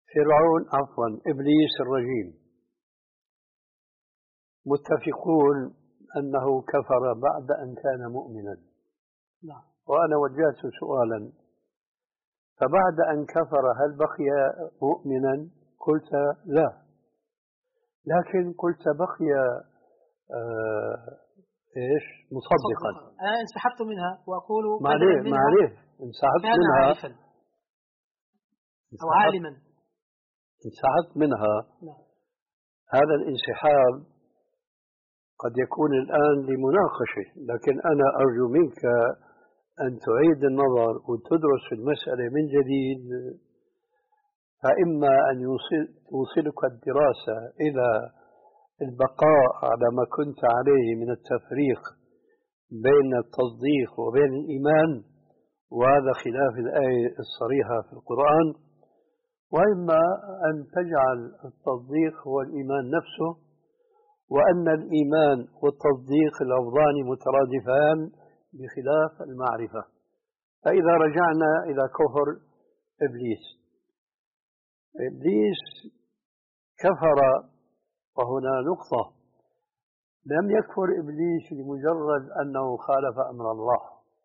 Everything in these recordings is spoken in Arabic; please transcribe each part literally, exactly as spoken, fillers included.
فرعون عفوا إبليس الرجيم متفقون أنه كفر بعد أن كان مؤمنا. نعم. وأنا وجهت سؤالا، فبعد أن كفر هل بقي مؤمنا؟ قلت لا، لكن قلت بقي آه إيش مصدقا. أنا انسحبت منها وأقول معليه معليه انسحبت كان منها عارفا أو عالما. انسحبت منها. لا. هذا الانسحاب قد يكون الآن لمناقشة، لكن أنا أرجو منك أن تعيد النظر وتدرس المسألة من جديد، فإما أن يوصل توصلك الدراسة إلى البقاء على ما كنت عليه من التفريق بين التصديق وبين الإيمان، وهذا خلاف الآية الصريحة في القرآن، وإما أن تجعل التصديق هو الإيمان نفسه، وأن الإيمان والتصديق لفظان مترادفان بخلاف المعرفة. فإذا رجعنا إلى كفر إبليس، إبليس كفر، وهنا نقطة، لم يكفر إبليس لمجرد أنه خالف أمر الله،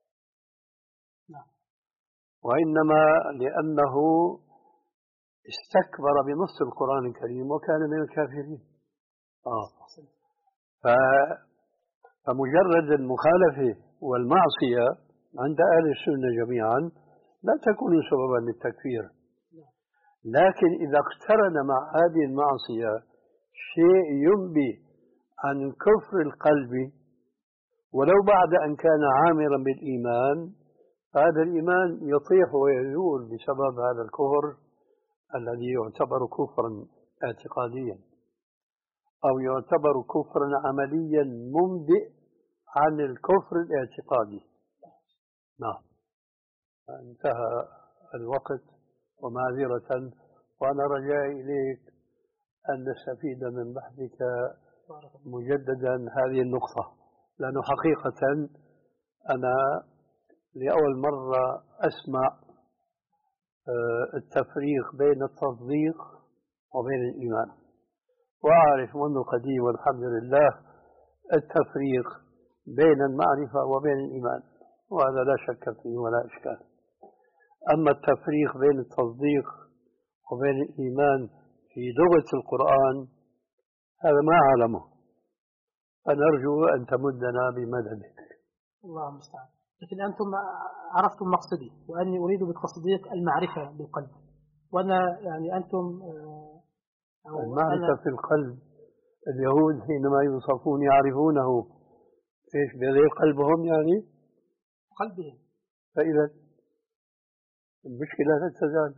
وإنما لأنه استكبر بنص القرآن الكريم وكان من الكافرين. آه. فمجرد المخالفة والمعصية عند أهل السنة جميعا لا تكون سببا للتكفير، لكن إذا اقترن مع هذه المعصية شيء ينبي عن كفر القلب ولو بعد أن كان عامرا بالإيمان، فهذا الإيمان يطيح ويزول بسبب هذا الكفر الذي يعتبر كفرا اعتقاديا أو يعتبر كفرا عمليا منبئ عن الكفر الاعتقادي. نعم. انتهى الوقت ومعذرة، وأنا رجائي إليك أن نستفيد من بحثك مجددا هذه النقطة، لأنه حقيقة أنا لأول مرة أسمع التفريق بين التصديق وبين الإيمان، وأعرف منذ قديم والحمد لله التفريق بين المعرفة وبين الإيمان، وهذا لا شك فيه ولا إشكال. أما التفريق بين التصديق وبين الإيمان في لغة القرآن هذا ما أعلمه، فنرجو أن تمدنا بمددك. الله المستعان. لكن أنتم عرفتم مقصدي، وأني أريد بالتصديق المعرفة بالقلب، وأنا يعني أنتم المعرفة في القلب. اليهود حينما يوصفون يعرفونه إيش بغير قلبهم، يعني قلبهم. فإذا المشكلة لا تزال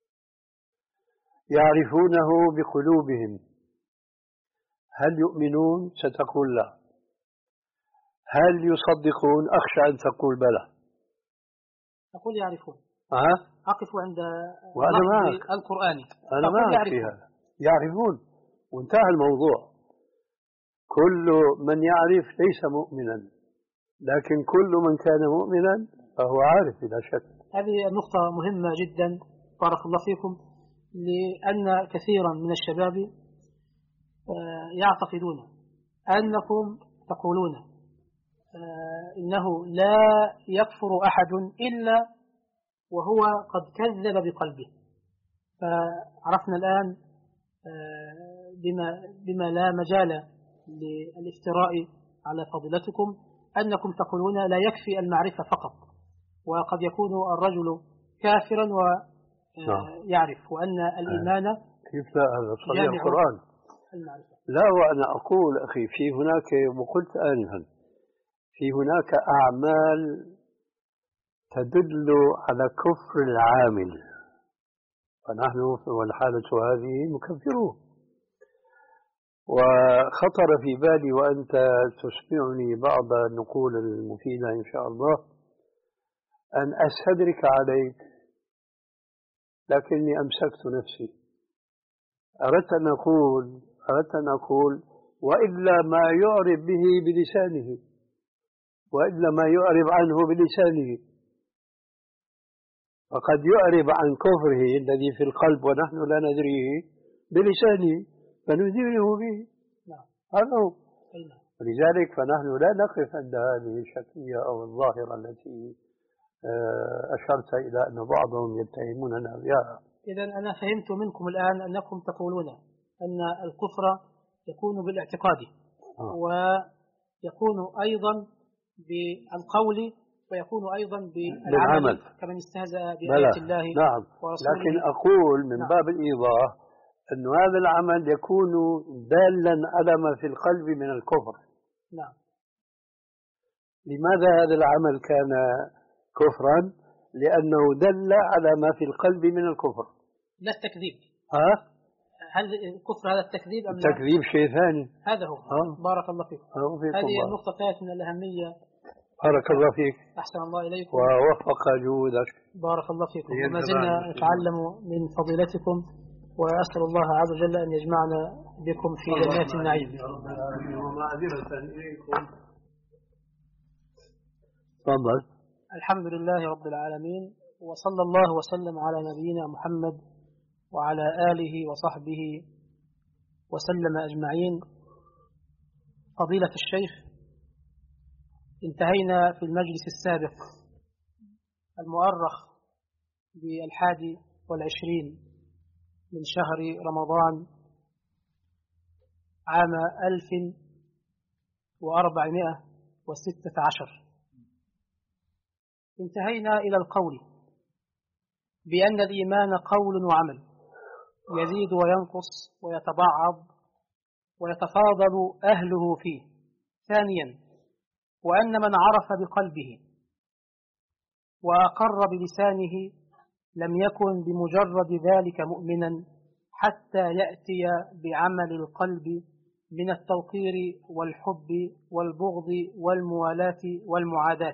يعرفونه بقلوبهم. هل يؤمنون؟ ستقول لا. هل يصدقون؟ أخشى أن تقول بلى. أقول يعرفون. أه؟ أقف عند اللفظ القرآني. أنا معك فيها. يعرفون وانتهى الموضوع. كل من يعرف ليس مؤمنا، لكن كل من كان مؤمنا فهو عارف بلا شك. هذه نقطة مهمة جدا بارك الله فيكم، لأن كثيرا من الشباب يعتقدون أنكم تقولون إنه لا يكفر أحد إلا وهو قد كذب بقلبه. فعرفنا الآن بما, بما لا مجال للافتراء على فضيلتكم أنكم تقولون لا يكفي المعرفة فقط، وقد يكون الرجل كافرا ويعرف، وأن الإيمان كيف لا؟ هذا صريح القرآن. لا، وأنا أقول أخي في هناك، وقلت آنفا، في هناك أعمال تدل على كفر العامل، فنحن والحالة هذه مكفروه. وخطر في بالي وأنت تسمعني بعض النقول المفيدة إن شاء الله أن أستدرك عليك، لكني أمسكت نفسي. أردت أن أقول أردت أن أقول وإلا ما يعرف به بلسانه، وإلا ما يعرف عنه بلسانه، فقد يعرب عن كفره الذي في القلب ونحن لا ندريه بلسانه فنذيره به. نعم. هذا هو. أيوة. ولذلك فنحن لا نقف عند هذه الشكلية أو الظاهرة التي أشرت إلى أن بعضهم يتهموننا بها. إذن أنا فهمت منكم الآن أنكم تقولون أن الكفر يكون بالاعتقاد آه. ويكون أيضا بالقول ويكون أيضا بالعمل كمن استهزأ بآيات الله نعم. ورسوله. لكن أقول من نعم. باب الإيضاح أن هذا العمل يكون دالا على ما في القلب من الكفر. نعم. لماذا هذا العمل كان كفرا؟ لأنه دل على ما في القلب من الكفر لا التكذيب. ها؟ هل الكفر هذا التكذيب أم لا؟ التكذيب شيء ثاني. هذا هو. ها؟ بارك الله فيك. هذه النقطة كانت من الأهمية. بارك الله فيك. أحسن الله إليكم ووفق جهودك. بارك الله فيكم. وما زلنا نتعلم من فضيلتكم وأسأل الله عز وجل أن يجمعنا بكم في جنات النعيم. ومعذرة إليكم. تفضل. الحمد لله رب العالمين وصلى الله وسلم على نبينا محمد وعلى آله وصحبه وسلم أجمعين. فضيلة الشيخ، انتهينا في المجلس السابق المؤرخ بالحادي والعشرين من شهر رمضان عام ألف وأربعمائة وستة عشر. انتهينا إلى القول بأن الإيمان قول وعمل يزيد وينقص ويتبعض ويتفاضل أهله فيه. ثانيا، وأن من عرف بقلبه وأقر بلسانه لم يكن بمجرد ذلك مؤمنا حتى يأتي بعمل القلب من التوقير والحب والبغض والموالاة والمعاداة.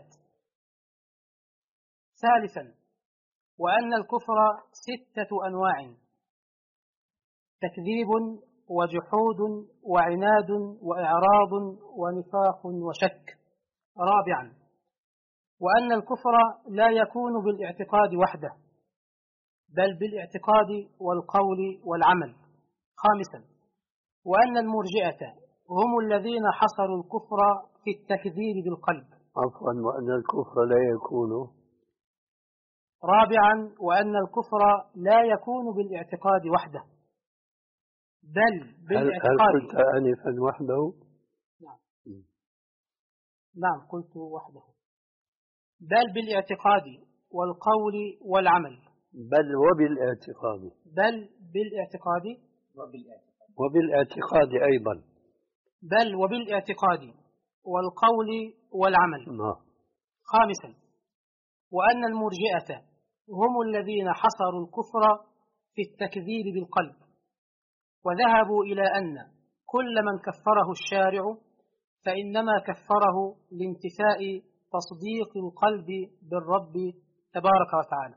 ثالثا، وأن الكفر ستة أنواع: تكذيب وجحود وعناد وإعراض ونفاق وشك. رابعا، وأن الكفر لا يكون بالاعتقاد وحده بل بالاعتقاد والقول والعمل. خامسا، وأن المرجئة هم الذين حصروا الكفر في التكذيب بالقلب. عفوا، وأن الكفر لا يكون. رابعا، وأن الكفر لا يكون بالاعتقاد وحده بل بالاعتقاد. هل قلت آنفا وحده؟ نعم. نعم قلت وحده. بل بالاعتقاد والقول والعمل. بل وبالاعتقاد. بل بالاعتقاد وبالاعتقاد. وبالاعتقاد أيضا. بل وبالاعتقاد والقول والعمل. نعم. خامسا، وأن المرجئة هم الذين حصروا الكفر في التكذيب بالقلب وذهبوا إلى أن كل من كفره الشارع فإنما كفره لانتفاء تصديق القلب بالرب تبارك وتعالى.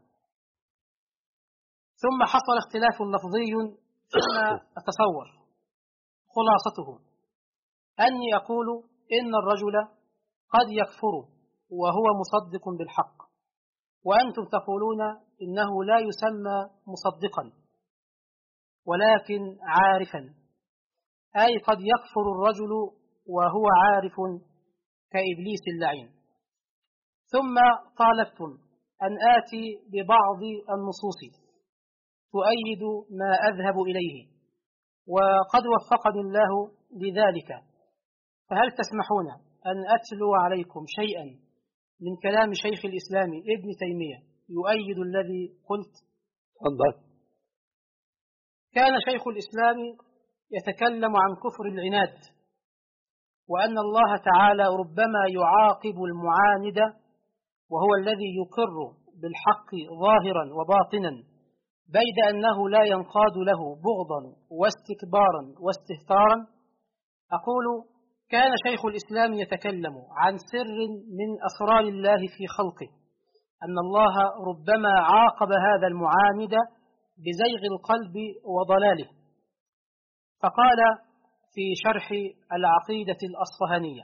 ثم حصل اختلاف لفظي فيما أتصور خلاصته أني أقول إن الرجل قد يكفر وهو مصدق بالحق، وأنتم تقولون إنه لا يسمى مصدقا ولكن عارفا، أي قد يكفر الرجل وهو عارف كإبليس اللعين. ثم طالبتم أن آتي ببعض النصوص تؤيد ما أذهب إليه، وقد وفقني الله لذلك، فهل تسمحون أن أتلو عليكم شيئا من كلام شيخ الإسلام ابن تيمية يؤيد الذي قلت؟ تفضل. كان شيخ الإسلام يتكلم عن كفر العناد، وأن الله تعالى ربما يعاقب المعاند وهو الذي يقر بالحق ظاهرا وباطنا بيد أنه لا ينقاد له بغضا واستكبارا واستهتارا. أقول كان شيخ الإسلام يتكلم عن سر من أسرار الله في خلقه، أن الله ربما عاقب هذا المعاند بزيغ القلب وضلاله، فقال في شرح العقيدة الأصفهانية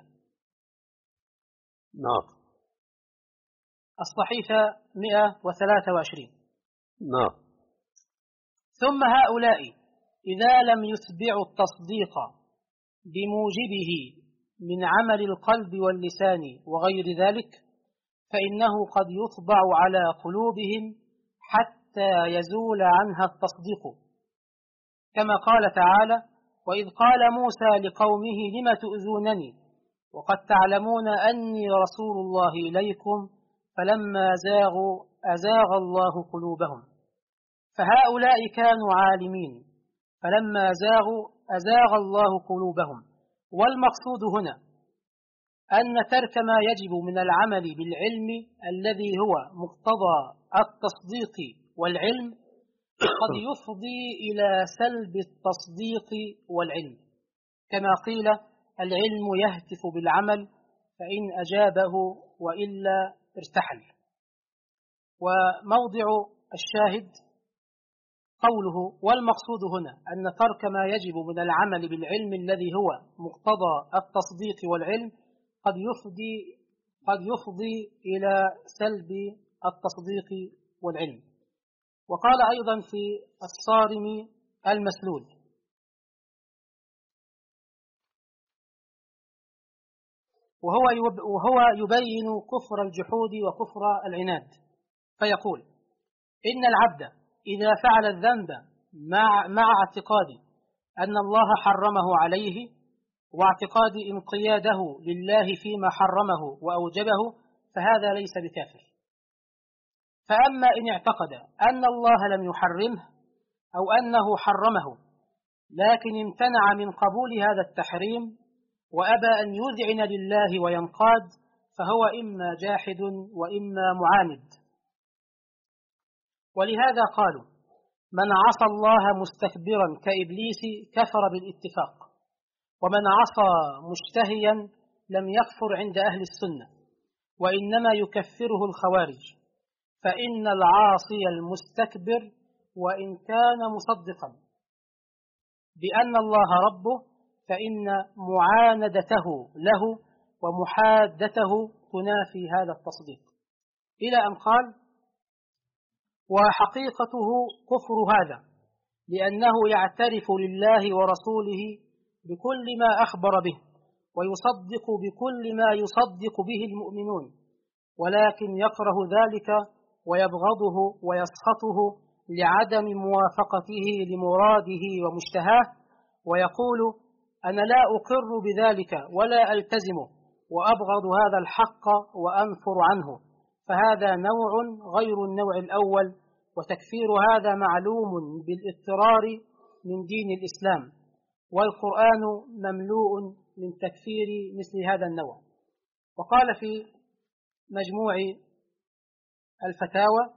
نعم الصحيفة مئة وثلاثة وعشرين: نعم. ثم هؤلاء إذا لم يتبعوا التصديق بموجبه من عمل القلب واللسان وغير ذلك فإنه قد يطبع على قلوبهم حتى يزول عنها التصديق، كما قال تعالى: وإذ قال موسى لقومه لم تؤذونني وقد تعلمون أني رسول الله إليكم فلما زاغوا أزاغ الله قلوبهم. فهؤلاء كانوا عالمين فلما زاغوا أزاغ الله قلوبهم. والمقصود هنا أن ترك ما يجب من العمل بالعلم الذي هو مقتضى التصديق والعلم قد يفضي إلى سلب التصديق والعلم، كما قيل: العلم يهتف بالعمل فإن أجابه وإلا ارتحل. وموضع الشاهد قوله: والمقصود هنا أن ترك ما يجب من العمل بالعلم الذي هو مقتضى التصديق والعلم قد يفضي قد يفضي إلى سلب التصديق والعلم. وقال أيضا في الصارم المسلول: وهو وهو يبين كفر الجحود وكفر العناد، فيقول: إن العبد إذا فعل الذنب مع, مع اعتقاد أن الله حرمه عليه واعتقاد انقياده لله فيما حرمه وأوجبه فهذا ليس بكافر. فأما إن اعتقد أن الله لم يحرمه أو أنه حرمه لكن امتنع من قبول هذا التحريم وأبى أن يذعن لله وينقاد فهو إما جاحد وإما معاند. ولهذا قالوا: من عصى الله مستكبرا كإبليس كفر بالاتفاق، ومن عصى مشتهيا لم يكفر عند أهل السنة، وإنما يكفره الخوارج، فإن العاصي المستكبر وإن كان مصدقا بأن الله ربه فإن معاندته له ومحادته تنافي هذا التصديق، إلى أن قال: وحقيقته كفر هذا لأنه يعترف لله ورسوله بكل ما أخبر به ويصدق بكل ما يصدق به المؤمنون، ولكن يكره ذلك ويبغضه ويسخطه لعدم موافقته لمراده ومشتهاه، ويقول: أنا لا أقر بذلك ولا ألتزمه وأبغض هذا الحق وأنفر عنه، فهذا نوع غير النوع الأول، وتكفير هذا معلوم بالاضطرار من دين الإسلام، والقرآن مملوء من تكفير مثل هذا النوع. وقال في مجموع الفتاوى: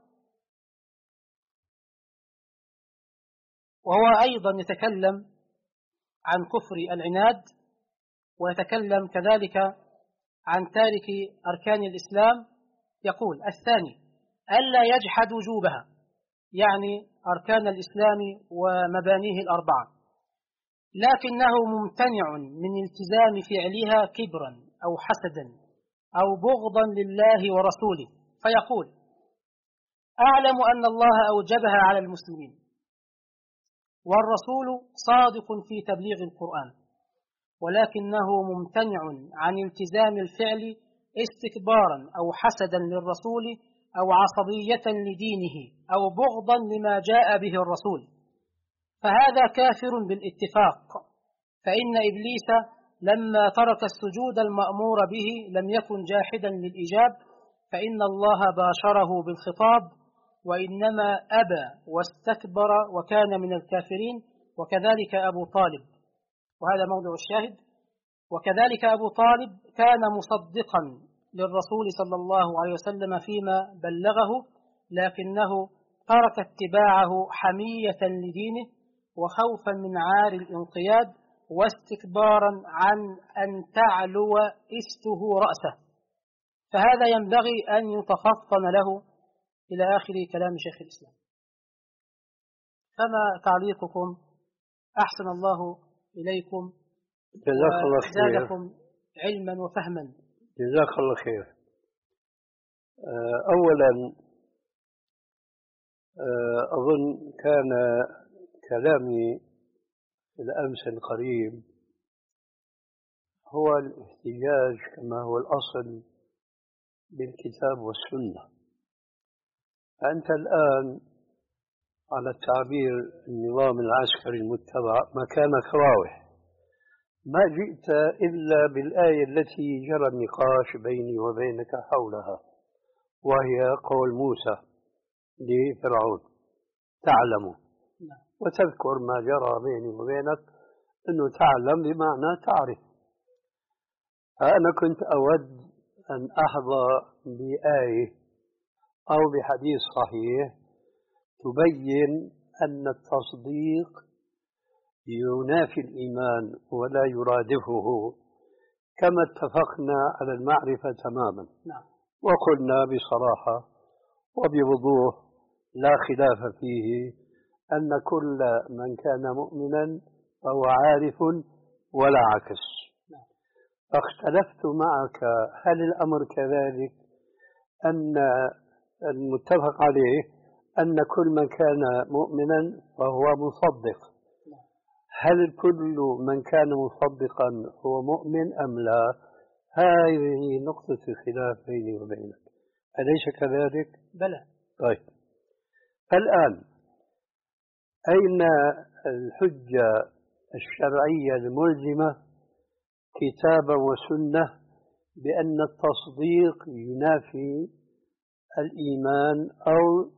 وهو أيضا يتكلم عن كفر العناد، ويتكلم كذلك عن تارك أركان الإسلام، يقول: الثاني ألا يجحد وجوبها، يعني أركان الإسلام ومبانيه الأربعة، لكنه ممتنع من التزام فعلها كبرا أو حسدا أو بغضا لله ورسوله، فيقول: أعلم أن الله أوجبها على المسلمين والرسول صادق في تبليغ القرآن، ولكنه ممتنع عن التزام الفعل استكبارا أو حسدا للرسول أو عصبية لدينه أو بغضا لما جاء به الرسول، فهذا كافر بالاتفاق. فإن إبليس لما ترك السجود المأمور به لم يكن جاحدا للإجاب، فإن الله باشره بالخطاب، وإنما أبى واستكبر وكان من الكافرين، وكذلك أبو طالب، وهذا موضع الشاهد. وكذلك أبو طالب كان مصدقا للرسول صلى الله عليه وسلم فيما بلغه، لكنه ترك اتباعه حمية لدينه وخوفا من عار الانقياد واستكبارا عن أن تعلو إسته رأسه، فهذا ينبغي أن يتفطن له، إلى آخر كلام شيخ الإسلام. فما تعليقكم؟ أحسن الله إليكم جزاك الله خير، وزادكم علما وفهما. جزاك الله خير. أولا أظن كان كلامي في الأمس القريب هو الاحتجاج كما هو الأصل بالكتاب والسنة. فأنت الآن على التعبير النظام العسكري المتبع مكانك راوح، ما جئت إلا بالآية التي جرى النقاش بيني وبينك حولها، وهي قول موسى لفرعون تعلم، وتذكر ما جرى بيني وبينك أنه تعلم بمعنى تعرف. فأنا كنت أود أن أحظى بآية أو بحديث صحيح تبين أن التصديق ينافي الإيمان ولا يرادفه، كما اتفقنا على المعرفة تماما. نعم. وقلنا بصراحة وبوضوح لا خلاف فيه أن كل من كان مؤمنا فهو عارف ولا عكس. نعم. فاختلفت معك هل الأمر كذلك أن المتفق عليه أن كل من كان مؤمنا فهو مصدق؟ هل كل من كان مصدقا هو مؤمن أم لا؟ هذه نقطة الخلاف بيني وبينك، أليس كذلك؟ بلى. طيب، الآن أين الحجة الشرعية الملزمة كتابا وسنة بأن التصديق ينافي الإيمان أو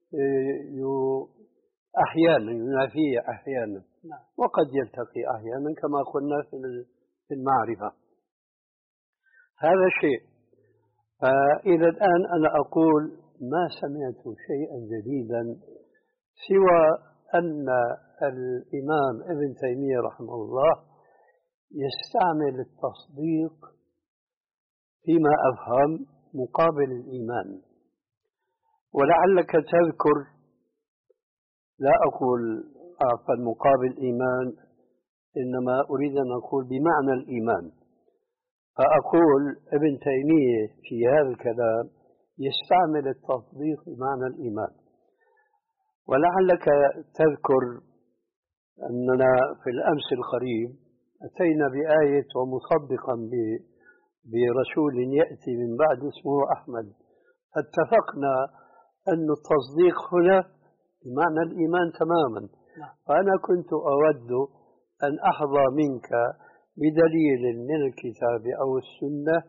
أحيانا ينافيه أحيانا، وقد يلتقي أحيانا كما قلنا في المعرفة؟ هذا شيء. فإلى الآن أنا أقول ما سمعت شيئا جديدا سوى أن الإمام ابن تيمية رحمه الله يستعمل التصديق فيما أفهم مقابل الإيمان. ولعلك تذكر، لا أقول عفوا مقابل الإيمان، إنما أريد أن أقول بمعنى الإيمان. فأقول ابن تيمية في هذا الكلام يستعمل التصديق بمعنى الإيمان. ولعلك تذكر أننا في الأمس القريب أتينا بآية ومصدقا برسول يأتي من بعد اسمه أحمد، فاتفقنا أن التصديق هنا بمعنى الإيمان تماما. فأنا كنت أود أن أحظى منك بدليل من الكتاب أو السنة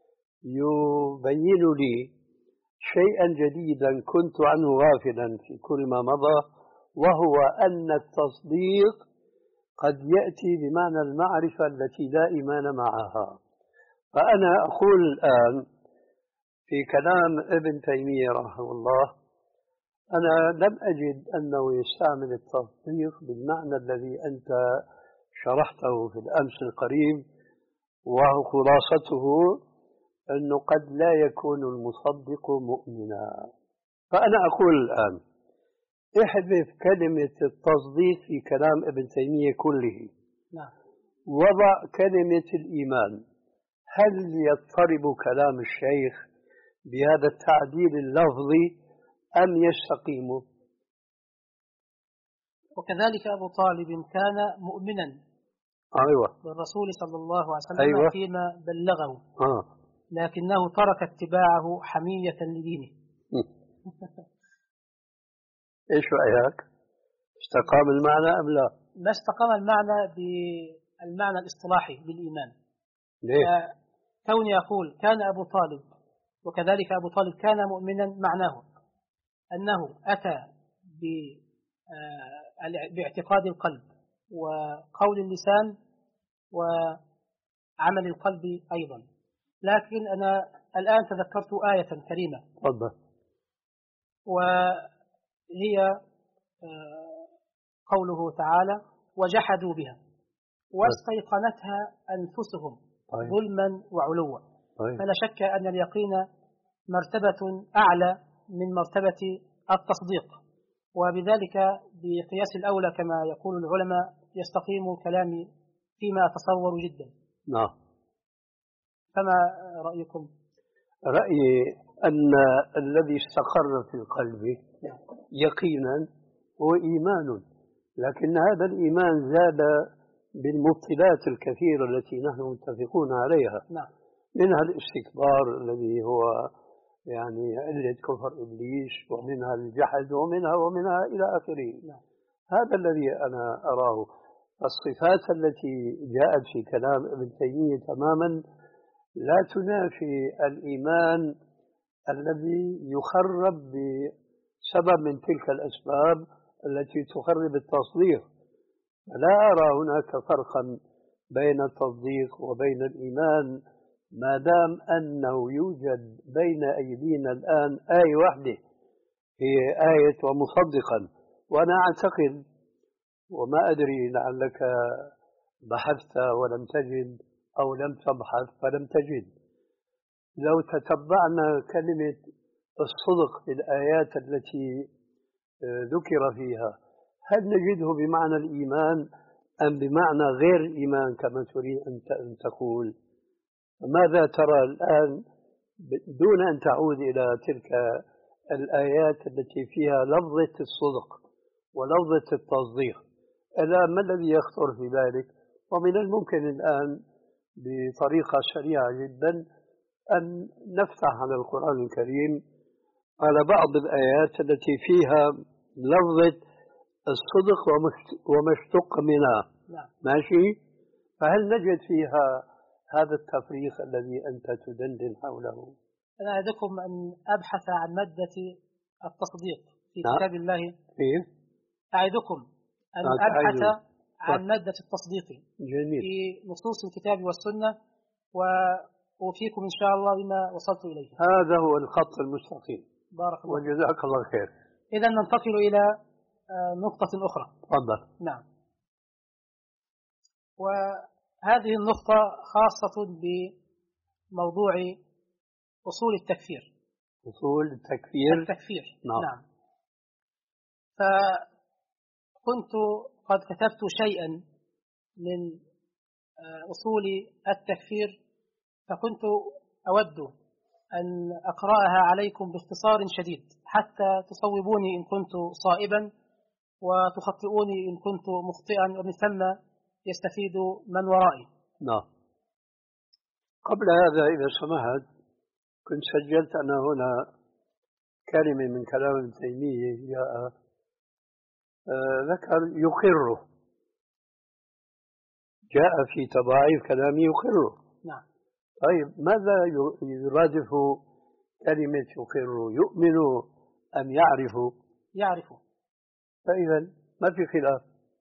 يبين لي شيئا جديدا كنت عنه غافلا في كل ما مضى، وهو أن التصديق قد يأتي بمعنى المعرفة التي لا إيمان معها. فأنا أقول الآن في كلام ابن تيمية رحمه الله أنا لم أجد أنه يستعمل التصديق بالمعنى الذي أنت شرحته في الأمس القريب، وهو خلاصته أنه قد لا يكون المصدق مؤمنا. فأنا أقول الآن احذف كلمة التصديق في كلام ابن تيمية كله، وضع كلمة الإيمان. هل يضطرب كلام الشيخ بهذا التعديل اللفظي أم يستقيم؟ وكذلك أبو طالب كان مؤمنا أيوة. بالرسول صلى الله عليه وسلم أيوة. فيما بلغه، آه. لكنه ترك اتباعه حمية لدينه. إيش رأيك؟ استقام المعنى أم لا؟ ما استقام المعنى بالمعنى الاصطلاحي بالإيمان. ليه؟ كوني أقول كان أبو طالب وكذلك أبو طالب كان مؤمنا، معناه أنه أتى باعتقاد القلب وقول اللسان وعمل القلب أيضا. لكن أنا الآن تذكرت آية كريمة تفضل، وهي قوله تعالى وجحدوا بها واستيقنتها أنفسهم طيب. ظلما وعلوا. طيب. فلا شك أن اليقين مرتبة أعلى من مرتبة التصديق، وبذلك بقياس الأولى كما يقول العلماء يستقيم كلامي فيما أتصور جدا. نعم. فما رأيكم؟ رأيي أن الذي استقر في القلب يقينا هو إيمان، لكن هذا الإيمان زاد بالمبطلات الكثيرة التي نحن متفقون عليها. نعم. منها الاستكبار الذي هو يعني علة كفر إبليس، ومنها الجحد، ومنها ومنها إلى آخره. نعم. هذا الذي أنا أراه. الصفات التي جاءت في كلام ابن تيمية تماما لا تنافي الإيمان الذي يخرب بسبب من تلك الأسباب التي تخرب التصديق. لا أرى هناك فرقا بين التصديق وبين الإيمان ما دام أنه يوجد بين أيدينا الآن آية واحدة هي آية ومصدقا. وأنا أعتقد، وما أدري لعلك بحثت ولم تجد أو لم تبحث فلم تجد، لو تتبعنا كلمة الصدق في الآيات التي ذكر فيها هل نجده بمعنى الإيمان أم بمعنى غير الإيمان كما تريد أن تقول؟ ماذا ترى الآن دون أن تعود إلى تلك الآيات التي فيها لفظة الصدق ولفظة التصديق؟ إلا ما الذي يخطر في بالك؟ ومن الممكن الآن بطريقة سريعة جدا أن نفتح على القرآن الكريم على بعض الآيات التي فيها لفظة الصدق وما اشتق منها. نعم. ماشي؟ فهل نجد فيها هذا التفريق الذي أنت تدندن حوله؟ أنا أعدكم أن أبحث عن مادة التصديق في نعم. كتاب الله. فيه؟ أعدكم أن نعم. أبحث أعيد. عن مادة التصديق جميل. في نصوص الكتاب والسنة وأوفيكم إن شاء الله بما وصلت إليه. هذا هو الخط المستقيم. بارك الله. وجزاك الله خير. إذا ننتقل إلى نقطة أخرى. تفضل. نعم. وهذه النقطة خاصة بموضوع أصول التكفير. أصول التكفير. التكفير. نعم. نعم. فكنت قد كتبت شيئا من أصول التكفير، فكنت أود أن أقرأها عليكم باختصار شديد حتى تصوبوني إن كنت صائبا وتخطئوني إن كنت مخطئا، ومن ثم يستفيد من ورائي. نعم. قبل هذا إذا سمحت كنت سجلت أنا هنا كلمة من كلام ابن تيمية جاء آه ذكر يقره، جاء في تضاعيف كلامه يقره. نعم. طيب ماذا يرادف كلمة يقر؟ يؤمن أم يعرف؟ يعرف. فإذا ما في خلاف.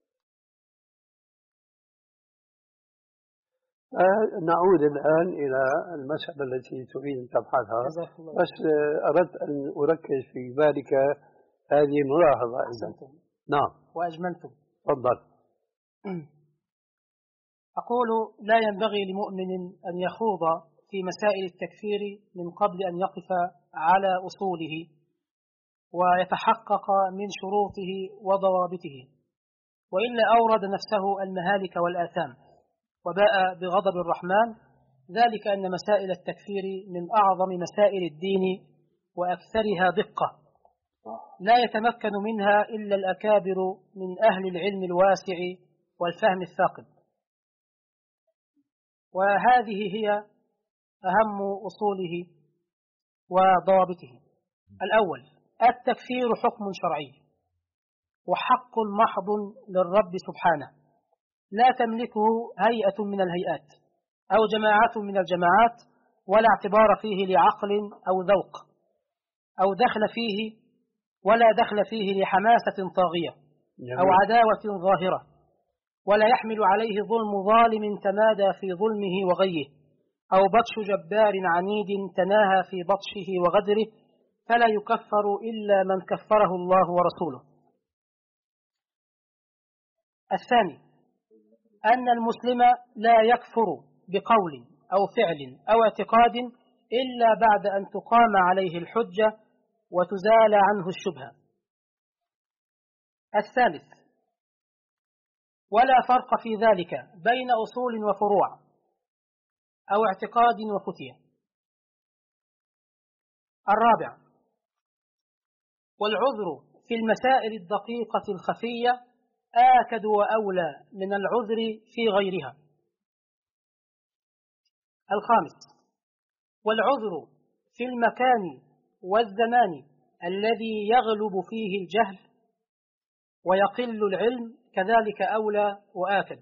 نعود الآن إلى المسألة التي تريد أن تبحثها، بس أردت أن أركز في ذلك هذه الملاحظة أيضا. نعم. وأجملتم. تفضل. أقول لا ينبغي لمؤمن أن يخوض في مسائل التكفير من قبل أن يقف على أصوله ويتحقق من شروطه وضوابطه، وإلا أورد نفسه المهالك والآثام وباء بغضب الرحمن. ذلك أن مسائل التكفير من أعظم مسائل الدين وأكثرها دقة، لا يتمكن منها إلا الأكابر من أهل العلم الواسع والفهم الثاقب. وهذه هي أهم أصوله وضوابطه. الأول: التكفير حكم شرعي وحق محض للرب سبحانه، لا تملكه هيئة من الهيئات أو جماعة من الجماعات، ولا اعتبار فيه لعقل أو ذوق أو دخل فيه ولا دخل فيه لحماسة طاغية أو عداوة ظاهرة، ولا يحمل عليه ظلم ظالم تمادى في ظلمه وغيه أو بطش جبار عنيد تناهى في بطشه وغدره، فلا يكفر إلا من كفره الله ورسوله. الثاني: أن المسلم لا يكفر بقول أو فعل أو اعتقاد إلا بعد أن تقام عليه الحجة وتزال عنه الشبهة. الثالث: ولا فرق في ذلك بين أصول وفروع أو اعتقاد وفتية. الرابع: والعذر في المسائل الدقيقة الخفية آكد وأولى من العذر في غيرها. الخامس: والعذر في المكان والزمان الذي يغلب فيه الجهل ويقل العلم كذلك أولى وآكد.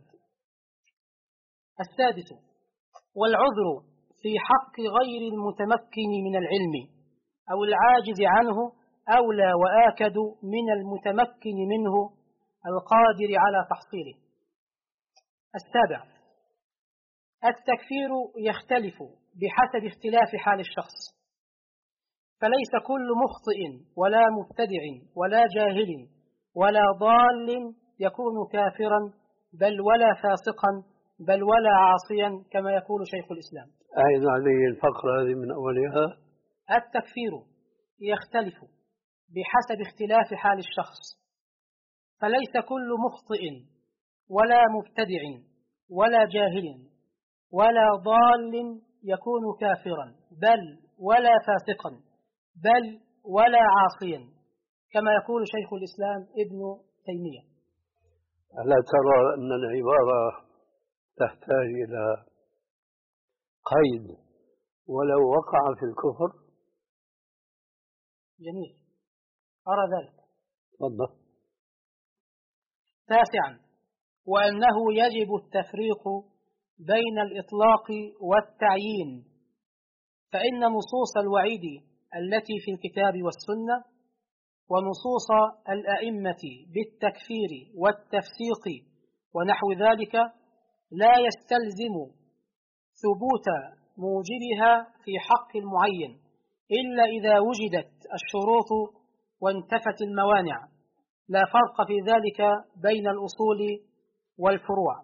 السادس: والعذر في حق غير المتمكن من العلم أو العاجز عنه أولى وآكد من المتمكن منه القادر على تحصيله. السابع: التكفير يختلف بحسب اختلاف حال الشخص، فليس كل مخطئ ولا مبتدع ولا جاهل ولا ضال يكون كافرا، بل ولا فاسقا، بل ولا عاصيا، كما يقول شيخ الإسلام. أعيد علي الفقرة هذه من أولها. التكفير يختلف بحسب اختلاف حال الشخص، فليس كل مخطئ ولا مبتدع ولا جاهل ولا ضال يكون كافرا، بل ولا فاسقا، بل ولا عاصيا، كما يقول شيخ الإسلام ابن تيمية. ألا ترى أن العبارة تحتاج إلى قيد ولو وقع في الكفر؟ جميل، أرى ذلك. تفضل. تاسعا: وأنه يجب التفريق بين الإطلاق والتعيين، فإن نصوص الوعيد التي في الكتاب والسنة ونصوص الأئمة بالتكفير والتفسيق ونحو ذلك لا يستلزم ثبوت موجبها في حق المعين إلا إذا وجدت الشروط وانتفت الموانع، لا فرق في ذلك بين الأصول والفروع.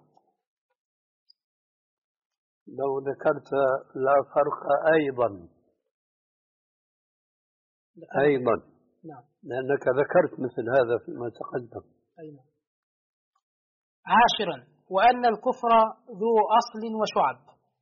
لو ذكرت لا فرق أيضا أيضا نعم. لأنك ذكرت مثل هذا فيما تقدم. أيضا. عاشرا: وأن الكفر ذو أصل وشعب.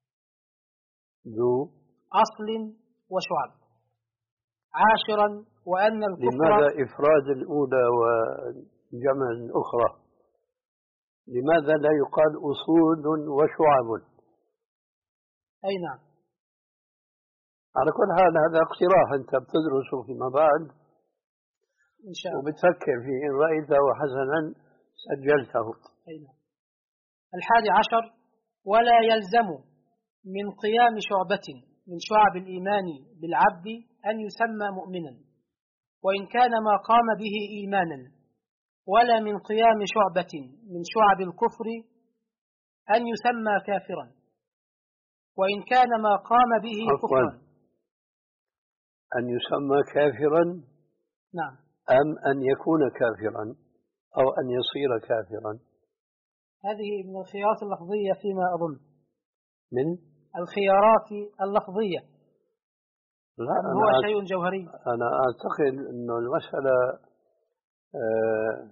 ذو أصل وشعب. عاشرا: وأن الكفر. لماذا إفراد الأولى وجمع الأخرى؟ لماذا لا يقال أصول وشعب؟ أي نعم. على كل حال هذا اقتراح أنت بتدرسه فيما بعد إن شاء الله وبتفكر فيه، إن رأيته حسنا سجلته. أي نعم. الحادي عشر: ولا يلزم من قيام شعبة من شعب الإيمان بالعبد أن يسمى مؤمنا وإن كان ما قام به إيمانا، ولا من قيام شعبة من شعب الكفر أن يسمى كافرا وإن كان ما قام به كفرا. أن يسمى كافرا نعم، أم أن يكون كافرا أو أن يصير كافرا؟ هذه من الخيارات اللفظية فيما أظن. من الخيارات اللفظية. لا هو شيء جوهري. أنا أعتقد أنه المسألة آه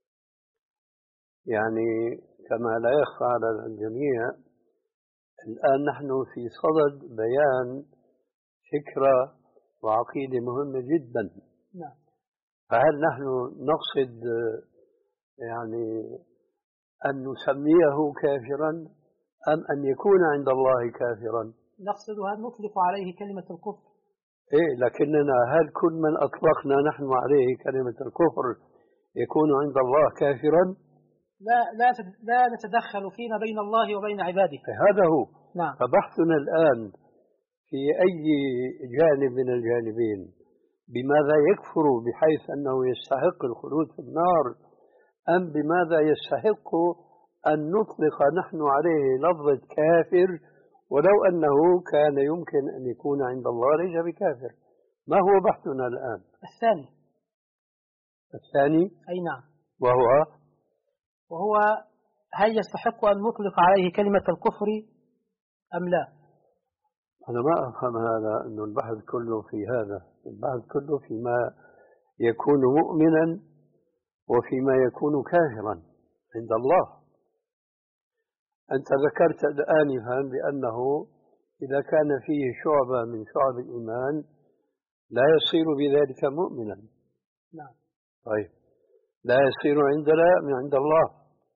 يعني كما لا يخفى على الجميع، الآن نحن في صدد بيان فكرة وعقيدة مهمة جدا. نعم. فهل نحن نقصد يعني أن نسميه كافرا أم أن يكون عند الله كافرا؟ نقصد أن نطلق عليه كلمة الكفر. إيه، لكننا هل كل من أطلقنا نحن عليه كلمة الكفر يكون عند الله كافرا؟ لا لا لا نتدخل فيما بين الله وبين عباده. هذا هو. نعم. فبحثنا الآن في أي جانب من الجانبين، بماذا يكفر بحيث أنه يستحق الخلود في النار، أم بماذا يستحق أن نطلق نحن عليه لفظة كافر ولو أنه كان يمكن أن يكون عند الله ليس بكافر؟ ما هو بحثنا الآن؟ الثاني. الثاني. أي نعم. وهو وهو هل يستحق أن نطلق عليه كلمة الكفر أم لا؟ أنا ما أفهم هذا، أنه البحث كله في هذا، البحث كله فيما يكون مؤمنا وفيما يكون كافرا عند الله. أنت ذكرت آنفا بأنه إذا كان فيه شعبة من شعب الإيمان لا يصير بذلك مؤمنا. نعم. طيب لا يصير عندنا من عند الله.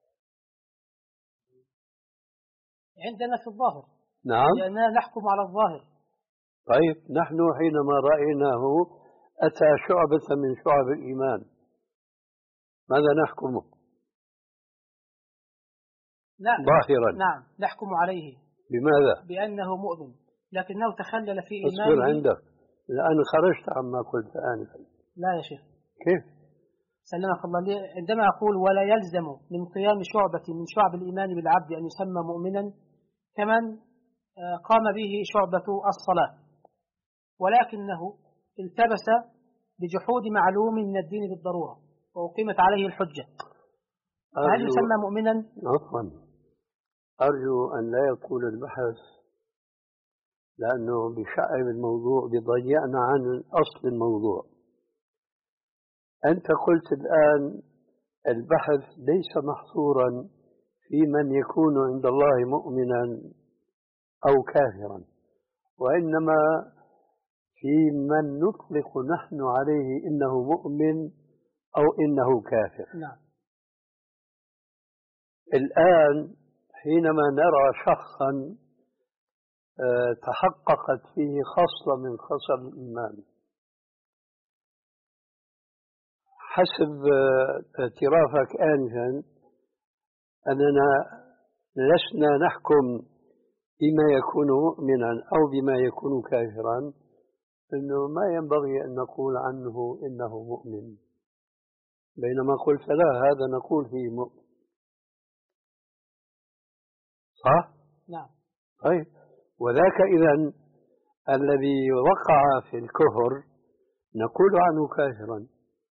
عندنا في الظاهر. نعم. لأننا نحكم على الظاهر. طيب نحن حينما رأيناه أتى شعبة من شعب الإيمان ماذا نحكمه؟ لا. ظاهرا. نعم نحكم عليه. بماذا؟ بأنه مؤمن، لكنه تخلل في اصبر إيمانه. عندك، الآن خرجت عما قلت آنفا. لا يا شيخ. كيف؟ سلمك الله. عندما أقول ولا يلزم من قيام شعبة من شعب الإيمان بالعبد أن يسمى مؤمنا كمن قام به شعبة الصلاة، ولكنه التبس بجحود معلوم من الدين بالضرورة وأقيمت عليه الحجة، فهل يسمى مؤمنا؟ عفوا، أرجو أن لا يطول البحث لأنه بشعب الموضوع بيضيعنا عن أصل الموضوع. أنت قلت الآن البحث ليس محصورا في من يكون عند الله مؤمنا أو كافرا، وإنما في من نطلق نحن عليه إنه مؤمن أو إنه كافر. نعم. الآن حينما نرى شخصا تحققت فيه خصلة من خصال الإيمان حسب اعترافك آنفا أننا لسنا نحكم بما يكون مؤمنا أو بما يكون كافرا، إنه ما ينبغي أن نقول عنه إنه مؤمن، بينما قلت لا هذا نقول فيه مؤمن. صح؟ نعم. طيب وذاك إذن الذي وقع في الكفر نقول عنه كافرا،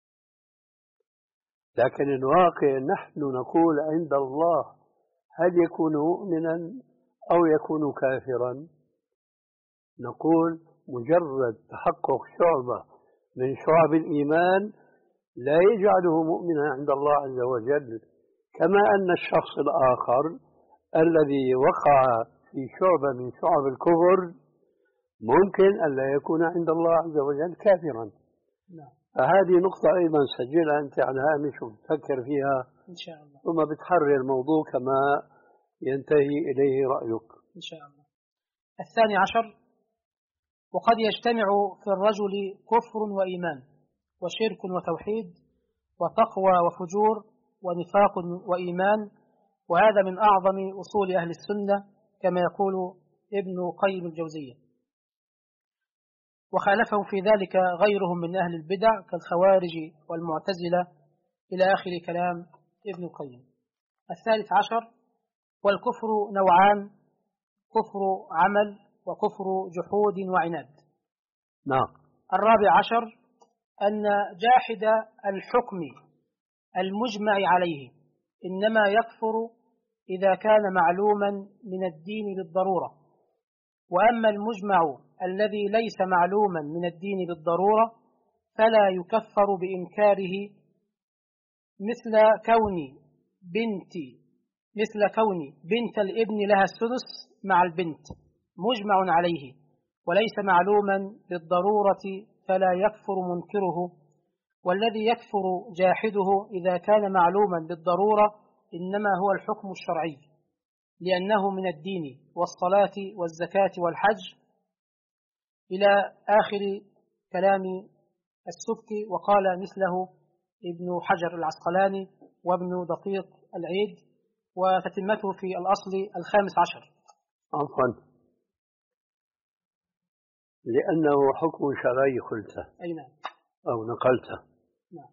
لكن الواقع نحن نقول عند الله هل يكون مؤمنا أو يكون كافرا؟ نقول مجرد تحقق شعبة من شعب الإيمان لا يجعله مؤمنا عند الله عز وجل، كما أن الشخص الآخر الذي وقع في شعبة من شعب الكفر ممكن أن لا يكون عند الله عز وجل كافرا. نعم. فهذه نقطة أيضا سجلها أنت على هامش وتفكر فيها إن شاء الله، ثم بتحرر الموضوع كما ينتهي إليه رأيك إن شاء الله. الثاني عشر: وقد يجتمع في الرجل كفر وإيمان وشرك وتوحيد وتقوى وفجور ونفاق وإيمان، وهذا من أعظم أصول أهل السنة كما يقول ابن قيم الجوزية، وخالفهم في ذلك غيرهم من أهل البدع كالخوارج والمعتزلة إلى آخر كلام ابن القيم. الثالث عشر: والكفر نوعان: كفر عمل وكفر جحود وعناد. نعم. الرابع عشر: أن جاحد الحكم المجمع عليه إنما يكفر إذا كان معلوما من الدين بالضرورة، وأما المجمع الذي ليس معلوما من الدين بالضرورة فلا يكفر بإنكاره، مثل كون بنت مثل كون بنت الابن لها السدس مع البنت مجمع عليه وليس معلوما بالضرورة فلا يكفر منكره، والذي يكفر جاحده إذا كان معلوما بالضرورة إنما هو الحكم الشرعي لأنه من الدين والصلاة والزكاة والحج إلى آخر كلام السبكي. وقال مثله ابن حجر العسقلاني وابن دقيق العيد، وتتمته في الأصل الخامس عشر. عفوا، لأنه حكم شرعي قلته. أي نعم. أو نقلته. نعم.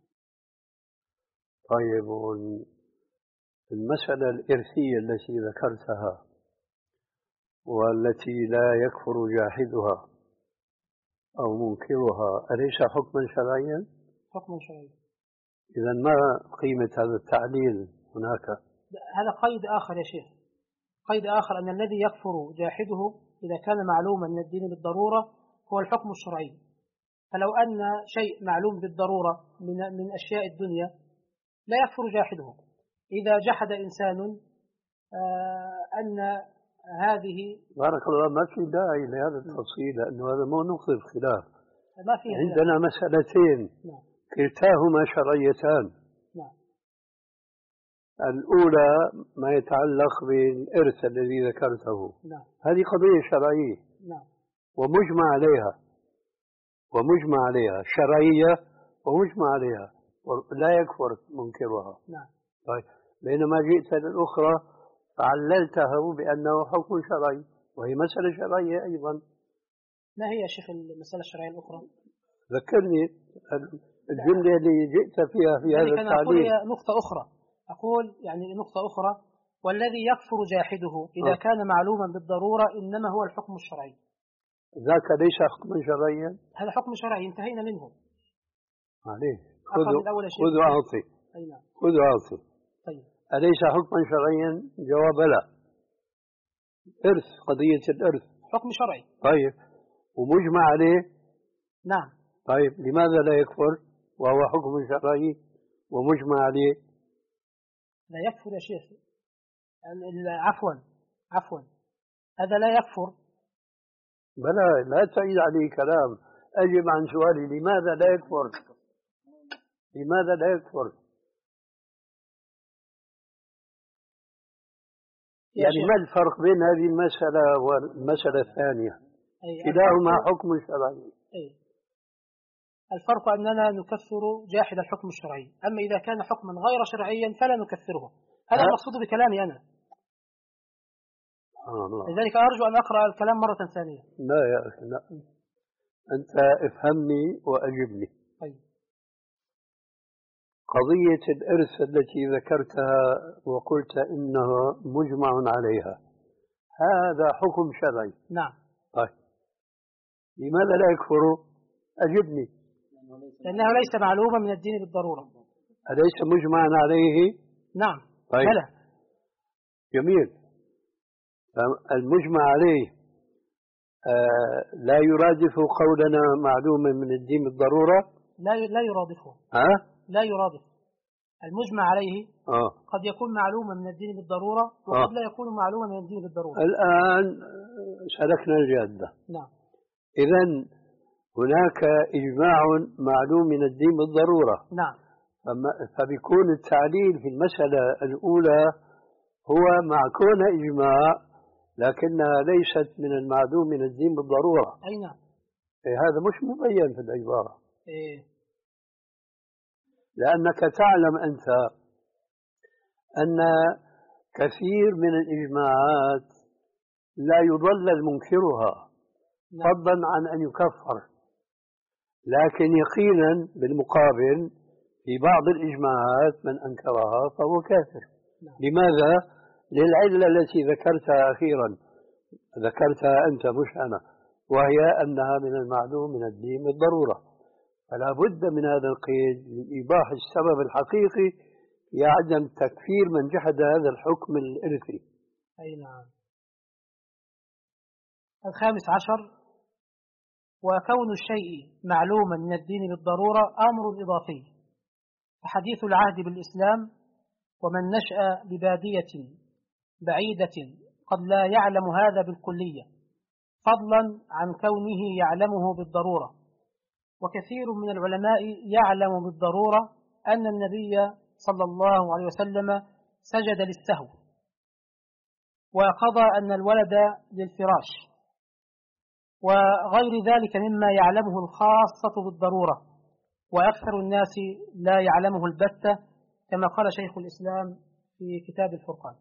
طيب، المسألة الإرثية التي ذكرتها والتي لا يكفر جاحدها أو منكرها أليس حكما شرعيا؟ حكم شرعي. إذا ما قيمة هذا التعليل هناك؟ هذا قيد آخر يا شيخ، قيد آخر أن الذي يكفر جاحده إذا كان معلوما من الدين بالضرورة هو الحكم الشرعي. فلو أن شيء معلوم بالضرورة من من أشياء الدنيا لا يكفر جاحده. إذا جحد إنسان آه أن هذه، بارك الله، ما في داعي لهذا التفصيل لأنه هذا مو نقطة خلاف. ما فيه عندنا خلاف. مسألتين: نعم. كلتاهما شرعيتان. نعم. الأولى ما يتعلق بالإرث الذي ذكرته. نعم. هذه قضية شرعية. نعم. ومجمع عليها ومجمع عليها شرعية ومجمع عليها لا يكفر منكرها. نعم. طيب بينما جئت للأخرى فعللته بأنه حكم شرعي وهي مسألة شرعية أيضا. ما هي يا شيخ المسألة الشرعية الأخرى؟ ذكرني الجملة اللي جئت فيها في هذا التعليل. أنا أقول هي نقطة أخرى، أقول يعني نقطة أخرى، والذي يكفر جاحده إذا أه. كان معلوما بالضرورة إنما هو الحكم الشرعي. ذاك ليس حكما شرعيا؟ هذا حكم شرعي انتهينا منه. عليه خذوا خذوا أعطي. أي نعم. خذوا أعطي. طيب. أليس حكما شرعيا؟ جواب لا. إرث، قضية الإرث حكم شرعي. طيب ومجمع عليه. نعم. طيب لماذا لا يكفر وهو حكم شرعي ومجمع عليه؟ لا يكفر يا شيخ. عفوا عفوا هذا لا يكفر. بلى لا تعيد عليه كلام، أجب عن سؤالي لماذا لا يكفر؟ لماذا لا يكفر؟ يعني ما الفرق بين هذه المسألة والمسألة الثانية؟ كلاهما حكم شرعي. أي. الفرق أننا نكفر جاحد الحكم الشرعي، أما إذا كان حكما غير شرعيا فلا نكفره. هذا المقصود بكلامي أنا. آه لذلك أرجو أن أقرأ الكلام مرة ثانية. لا يا أخي لا، أنت افهمني وأجبني. طيب. قضية الإرث التي ذكرتها وقلت إنها مجمع عليها هذا حكم شرعي. نعم. طيب لماذا لا يكفر؟ أجبني. لأنه ليس معلوما من الدين بالضرورة. أليس مجمعا عليه؟ نعم. طيب. بلى. جميل. المجمع عليه آه لا يرادف قولنا معلوما من الدين بالضرورة؟ لا لا يرادفه. ها؟ لا يرادف. المجمع عليه آه. قد يكون معلوما من الدين بالضرورة وقد آه. لا يكون معلوما من الدين بالضرورة. الآن سلكنا الجادة. نعم. إذن هناك إجماع معلوم من الدين بالضرورة. نعم. فبيكون التعليل في المسألة الأولى هو مع كون إجماع لكنها ليست من المعلوم من الدين بالضرورة. أي نعم. إيه هذا مش مبين في العبارة. إيه. لأنك تعلم أنت أن كثير من الإجماعات لا يضلل منكرها. نعم. فضلا عن أن يكفر، لكن يقينا بالمقابل في بعض الإجماعات من أنكرها فهو كافر. نعم. لماذا؟ للعلة التي ذكرتها أخيرا، ذكرتها أنت مش أنا، وهي أنها من المعلوم من الدين بالضرورة. فلا بد من هذا القيد لإيضاح السبب الحقيقي في عدم تكفير من جحد هذا الحكم الإرثي. أي نعم. الخامس عشر: وكون الشيء معلوما من الدين بالضرورة أمر إضافي، فحديث العهد بالإسلام ومن نشأ ببادية بعيدة قد لا يعلم هذا بالكلية، فضلا عن كونه يعلمه بالضرورة. وكثير من العلماء يعلم بالضرورة أن النبي صلى الله عليه وسلم سجد للسهو، وقضى أن الولد للفراش، وغير ذلك مما يعلمه الخاصة بالضرورة، وأكثر الناس لا يعلمه البتة، كما قال شيخ الإسلام في كتاب الفرقان.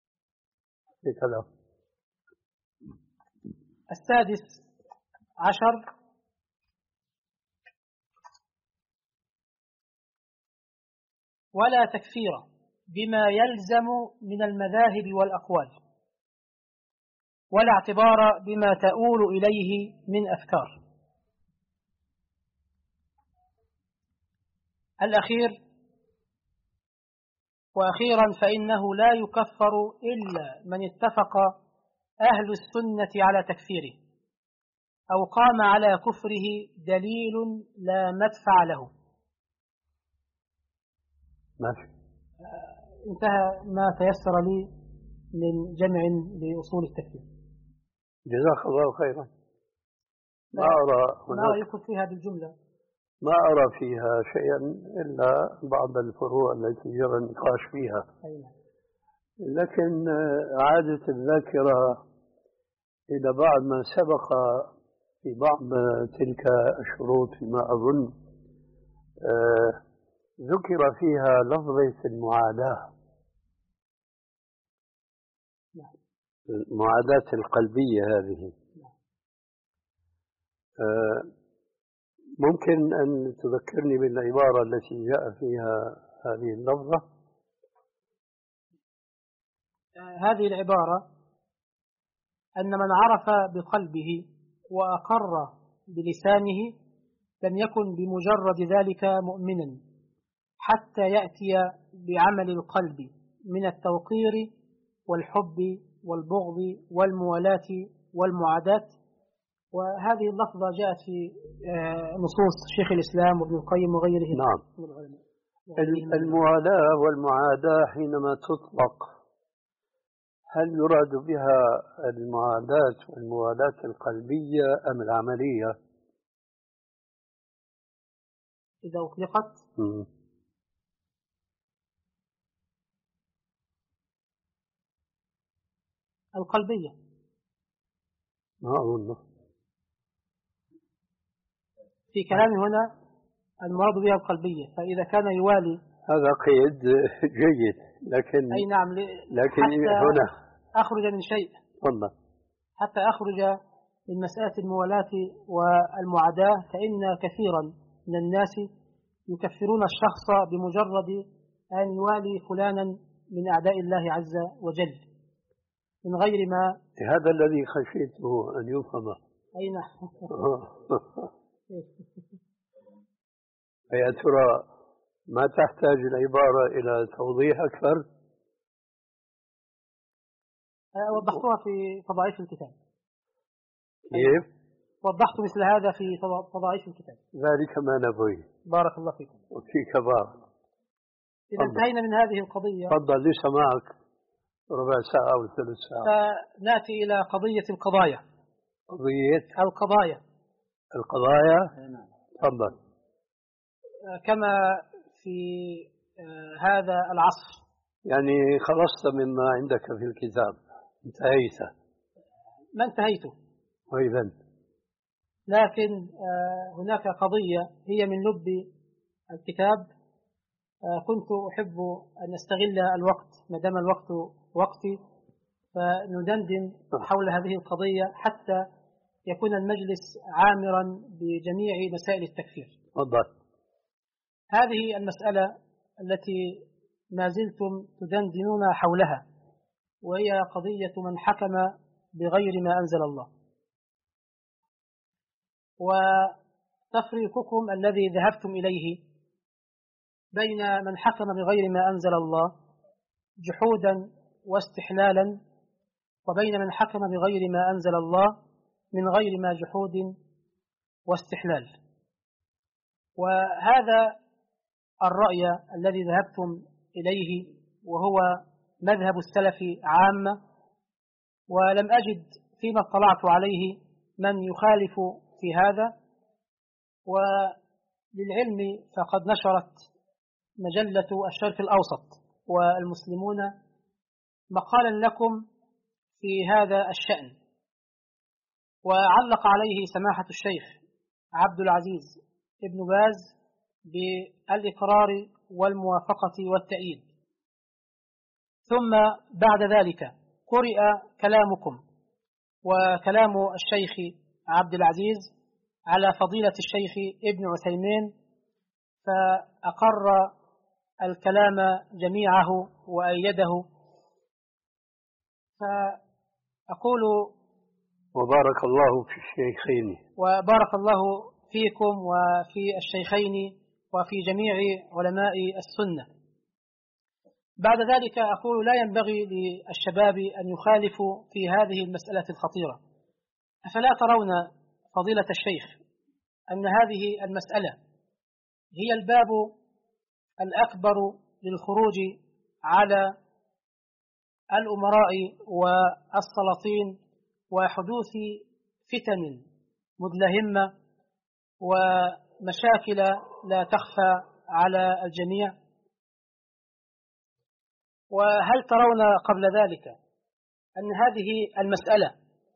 السادس عشر: ولا تكفير بما يلزم من المذاهب والأقوال، ولا اعتبار بما تؤول إليه من أفكار. الأخير: وأخيرا فإنه لا يكفر إلا من اتفق أهل السنة على تكفيره أو قام على كفره دليل لا مدفع له. ماشي. انتهى ما تيسر لي من جمع لأصول التكفير. جزاك الله خيرا. ما أرى ما رأيكم في هذه الجملة؟ ما أرى فيها شيئا إلا بعض الفروع التي جرى النقاش فيها. لكن عادة الذاكرة إلى بعض ما سبق في بعض تلك الشروط فيما أظن آه ذكر فيها لفظة المعاداة، المعاداة القلبية هذه. آه ممكن أن تذكرني بالعبارة التي جاء فيها هذه اللفظة؟ هذه العبارة أن من عرف بقلبه وأقر بلسانه لم يكن بمجرد ذلك مؤمنا حتى يأتي بعمل القلب من التوقير والحب والبغض والموالاة والمعاداة. وهذه اللفظة جاءت في نصوص شيخ الإسلام وابن القيم وغيره. نعم. الموالاة والمعاداة حينما تطلق هل يراد بها المعاداة والموالاة القلبية أم العملية؟ إذا أطلقت م. القلبية. ما أظن في كلام هنا المراد بها القلبية، فإذا كان يوالي هذا قيد جيد، لكن أي نعم، لكن حتى هنا أخرج من شيء والله. حتى أخرج من مسألة الموالاة والمعاداة، فإن كثيرا من الناس يكفرون الشخص بمجرد أن يوالي فلانا من أعداء الله عز وجل من غير ما. هذا الذي خشيته أن يفهم. أي نعم. يا ترى ما تحتاج العبارة إلى توضيح أكثر؟ وضحتها في فضائف الكتاب. كيف؟ وضحت مثل هذا في فضائف الكتاب. ذلك ما نبغي. بارك الله فيكم. وفيك بارك. إذا انتهينا من هذه القضية. تفضل، ليس معك ربع ساعة أو ثلث ساعة. فنأتي إلى قضية القضايا. قضية القضايا. القضايا. نعم. تفضل. كما في هذا العصر. يعني خلصت مما عندك في الكتاب، انتهيت؟ ما انتهيته. وإذن لكن هناك قضية هي من لب الكتاب، كنت أحب أن نستغل الوقت ما دام الوقت وقتي، فندندن حول هذه القضية حتى يكون المجلس عامرا بجميع مسائل التكفير. تفضل. هذه المسألة التي ما زلتم تدندنون حولها، وهي قضية من حكم بغير ما أنزل الله، وتفريقكم الذي ذهبتم إليه بين من حكم بغير ما أنزل الله جحودا واستحلالا، وبين من حكم بغير ما أنزل الله من غير ما جحود واستحلال. وهذا الرأي الذي ذهبتم إليه وهو مذهب السلف عامة، ولم أجد فيما اطلعت عليه من يخالف في هذا. وللعلم فقد نشرت مجلة الشرق الأوسط والمسلمون مقالا لكم في هذا الشأن، وعلق عليه سماحة الشيخ عبد العزيز ابن باز بالإقرار والموافقة والتأييد. ثم بعد ذلك قرئ كلامكم وكلام الشيخ عبد العزيز على فضيلة الشيخ ابن عثيمين، فأقر الكلام جميعه وأيده. فأقول وبارك الله في الشيخين. وبارك الله فيكم وفي الشيخين وفي جميع علماء السنة. بعد ذلك أقول لا ينبغي للشباب أن يخالفوا في هذه المسألة الخطيرة. أفلا ترون فضيلة الشيخ أن هذه المسألة هي الباب الأكبر للخروج على الأمراء والسلاطين وحدوث فتن مدلهمة مشاكل لا تخفى على الجميع. وهل ترون قبل ذلك أن هذه المسألة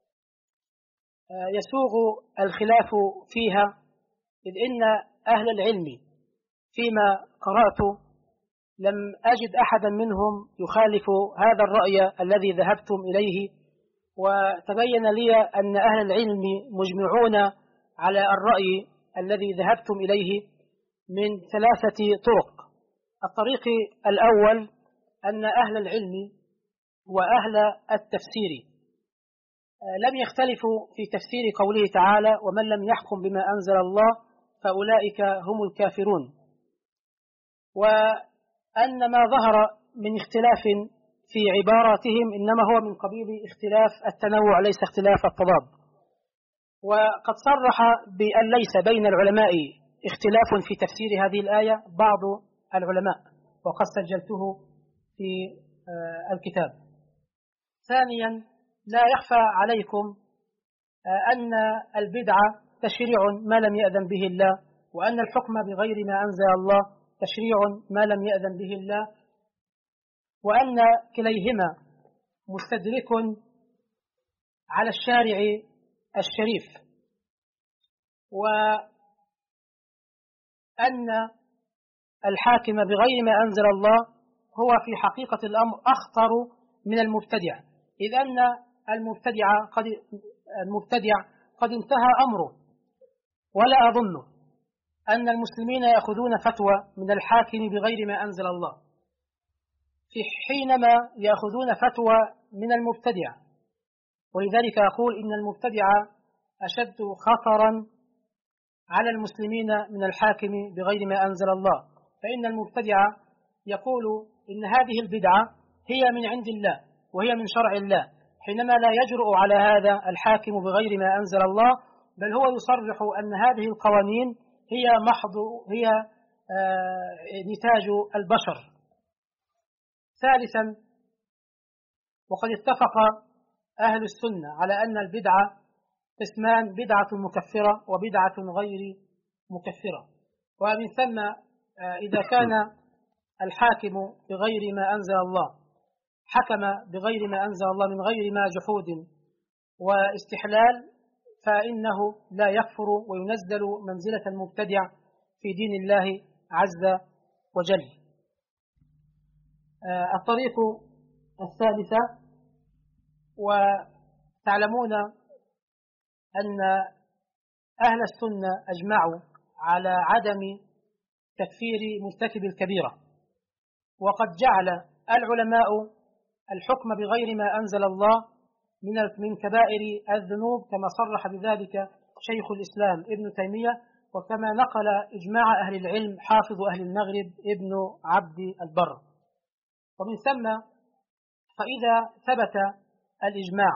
يسوغ الخلاف فيها، إذ إن أهل العلم فيما قرأت لم أجد أحدا منهم يخالف هذا الرأي الذي ذهبتم إليه، وتبين لي أن أهل العلم مجمعون على الرأي الذي ذهبتم إليه من ثلاثة طرق. الطريق الأول أن أهل العلم وأهل التفسير لم يختلفوا في تفسير قوله تعالى: ومن لم يحكم بما أنزل الله فأولئك هم الكافرون، وأن ما ظهر من اختلاف في عباراتهم إنما هو من قبيل اختلاف التنوع ليس اختلاف التضاد. وقد صرح بأن ليس بين العلماء اختلاف في تفسير هذه الآية بعض العلماء، وقد سجلته في الكتاب. ثانيا، لا يخفى عليكم أن البدعة تشريع ما لم يأذن به الله، وأن الحكم بغير ما أنزل الله تشريع ما لم يأذن به الله، وأن كليهما مستدرك على الشارع الشريف، وأن الحاكم بغير ما أنزل الله هو في حقيقة الأمر أخطر من المبتدع، إذ أن المبتدع قد المبتدع قد انتهى أمره، ولا أظن أن المسلمين يأخذون فتوى من الحاكم بغير ما أنزل الله في حينما يأخذون فتوى من المبتدع. ولذلك أقول إن المبتدع أشد خطرا على المسلمين من الحاكم بغير ما أنزل الله، فإن المبتدع يقول إن هذه البدعة هي من عند الله وهي من شرع الله، حينما لا يجرؤ على هذا الحاكم بغير ما أنزل الله، بل هو يصرح أن هذه القوانين هي محض هي آه نتاج البشر. ثالثا، وقد اتفق أهل السنة على أن البدعة قسمان: بدعة مكفرة وبدعة غير مكفرة. ومن ثم آه إذا كان الحاكم بغير ما أنزل الله حكم بغير ما أنزل الله من غير ما جحود واستحلال، فإنه لا يكفر وينزل منزلة المبتدع في دين الله عز وجل. الطريق الثالثة، وتعلمون أن أهل السنة أجمعوا على عدم تكفير مرتكب الكبيرة، وقد جعل العلماء الحكم بغير ما أنزل الله من من كبائر الذنوب، كما صرح بذلك شيخ الإسلام ابن تيمية، وكما نقل إجماع أهل العلم حافظ أهل المغرب ابن عبد البر. ومن ثم فإذا ثبت الإجماع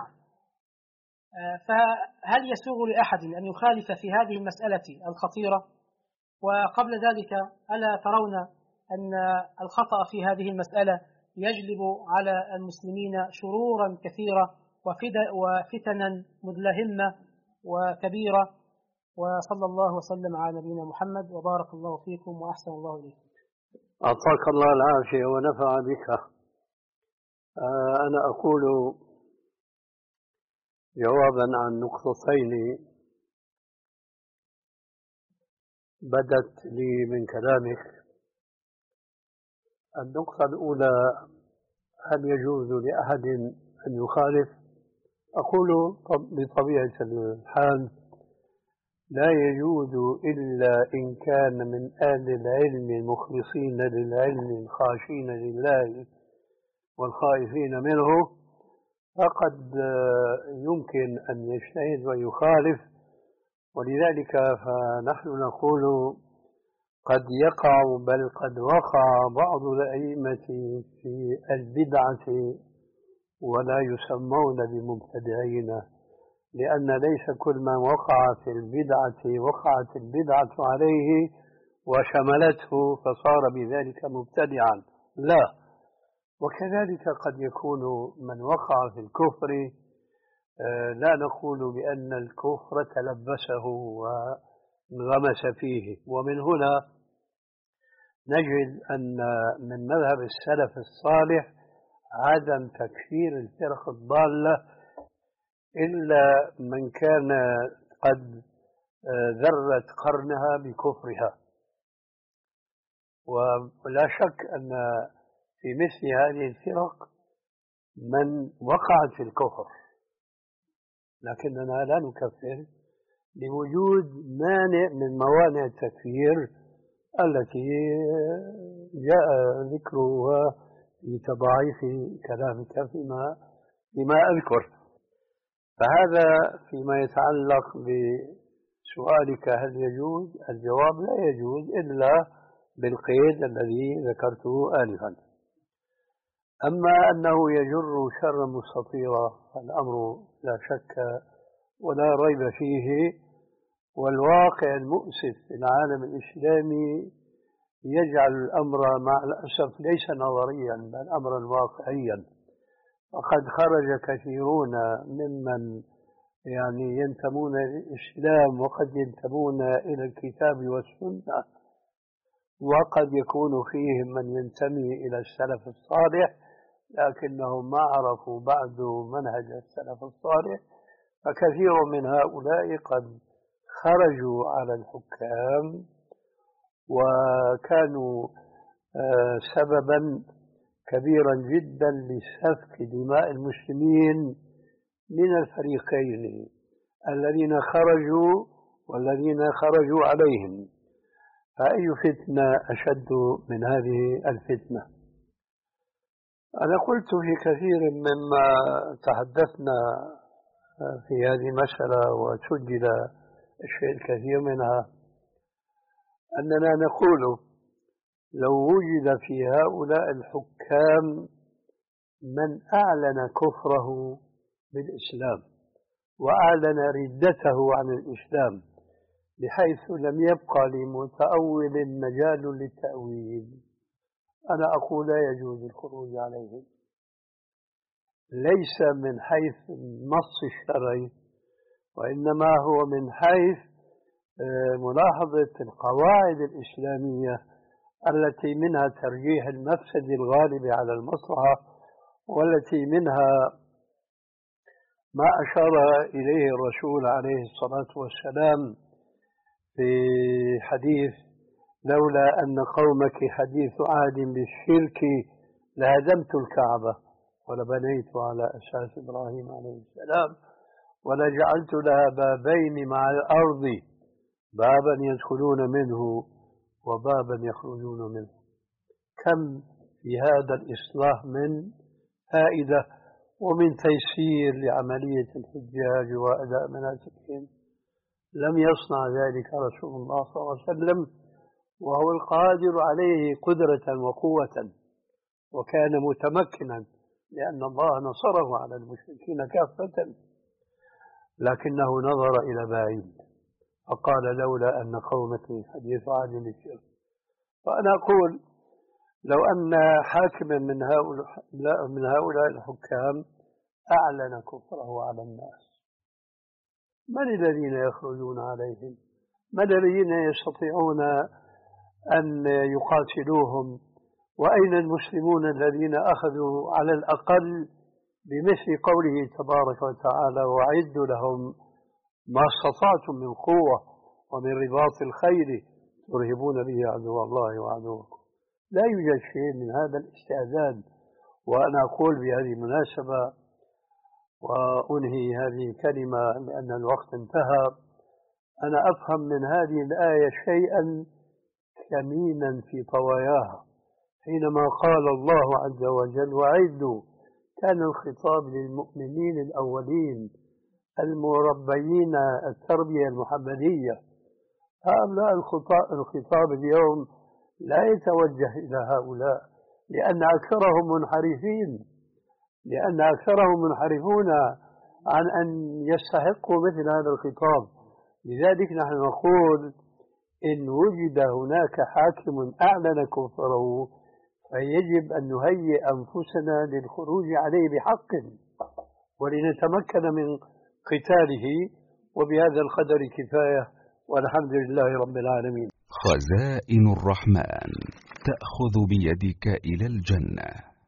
فهل يسوغ لأحد أن يخالف في هذه المسألة الخطيرة؟ وقبل ذلك، ألا ترون أن الخطأ في هذه المسألة يجلب على المسلمين شرورا كثيرة وفتنا مدلهمة وكبيرة؟ وصلى الله وسلم على نبينا محمد، وبارك الله فيكم وأحسن الله إليكم. أعطاك الله العافية ونفع بك. أنا أقول جوابا عن نقطتين بدت لي من كلامك. النقطة الأولى: هل يجوز لأحد أن يخالف؟ أقول بطبيعة الحال لا يجوز إلا إن كان من أهل العلم المخلصين للعلم الخاشين لله والخائفين منه، فقد يمكن أن يجتهد ويخالف. ولذلك فنحن نقول قد يقع بل قد وقع بعض الأئمة في البدعة ولا يسمون بمبتدعين، لأن ليس كل من وقع في البدعة وقعت البدعة عليه وشملته فصار بذلك مبتدعا، لا. وكذلك قد يكون من وقع في الكفر لا نقول بأن الكفر تلبسه انغمس فيه. ومن هنا نجد أن من مذهب السلف الصالح عدم تكفير الفرق الضالة إلا من كان قد ذرت قرنها بكفرها. ولا شك أن في مثل هذه الفرق من وقعت في الكفر، لكننا لا نكفر لوجود مانع من موانع التكفير التي جاء ذكرها في تضاعيف كلامك فيما فيما أذكر. فهذا فيما يتعلق بسؤالك هل يجوز؟ الجواب لا يجوز إلا بالقيد الذي ذكرته آنفا. أما أنه يجر شر مستطيرا فالأمر لا شك ولا ريب فيه، والواقع المؤسف في العالم الإسلامي يجعل الأمر مع الأسف ليس نظريا بل أمرا واقعيا. وقد خرج كثيرون ممن يعني ينتمون إلى الإسلام وقد ينتمون إلى الكتاب والسنة، وقد يكون فيهم من ينتمي إلى السلف الصالح لكنهم ما عرفوا بعد منهج السلف الصالح، فكثير من هؤلاء قد خرجوا على الحكام وكانوا سببا كبيرا جدا لسفك دماء المسلمين من الفريقين الذين خرجوا والذين خرجوا عليهم. فأي فتنة أشد من هذه الفتنة؟ أنا قلت في كثير مما تحدثنا في هذه المسألة وسجل الشيء الكثير منها أننا نقول لو وجد في هؤلاء الحكام من أعلن كفره بالإسلام وأعلن ردته عن الإسلام بحيث لم يبقى لمتأول مجال للتأويل، أنا أقول لا يجوز الخروج عليهم، ليس من حيث النص الشرعي وإنما هو من حيث ملاحظة القواعد الإسلامية التي منها ترجيح المفسد الغالب على المصلحة، والتي منها ما أشار إليه الرسول عليه الصلاة والسلام في حديث لولا أن قومك حديث عهد بالشرك لهدمت الكعبة ولبنيت على أساس إبراهيم عليه السلام ولجعلت لها بابين مع الأرض بابا يدخلون منه وبابا يخرجون منه. كم في هذا الإصلاح من فائدة ومن تيسير لعملية الحجاج وأداء مناسكهم. لم يصنع ذلك رسول الله صلى الله عليه وسلم وهو القادر عليه قدرة وقوة، وكان متمكنا لأن الله نصره على المشركين كافة، لكنه نظر إلى بعيد فقال لولا أن قومك حديث عهد بالشرك. فأنا أقول لو أن حاكما من هؤلاء من هؤلاء الحكام أعلن كفره على الناس، من الذين يخرجون عليهم؟ من الذين يستطيعون أن يقاتلوهم؟ وأين المسلمون الذين أخذوا على الأقل بمثل قوله تبارك وتعالى وأعدوا لهم ما استطعتم من قوة ومن رباط الخيل ترهبون به عدو الله وعدوكم؟ لا يوجد شيء من هذا الاستعداد. وأنا أقول بهذه المناسبة وأنهي هذه الكلمة لأن الوقت انتهى، أنا أفهم من هذه الآية شيئا كمينا في طواياها حينما قال الله عز وجل وأعدوا، كان الخطاب للمؤمنين الأولين المربيين التربية المحمدية. هؤلاء الخطاب اليوم لا يتوجه إلى هؤلاء لأن أكثرهم منحرفين لأن أكثرهم منحرفون عن أن يستحقوا مثل هذا الخطاب. لذلك نحن نقول إن وجد هناك حاكم أعلن كفره فيجب أن نهيئ أنفسنا للخروج عليه بحق ولنتمكن من قتاله. وبهذا القدر كفاية، والحمد لله رب العالمين. خزائن الرحمن تأخذ بيدك إلى الجنة.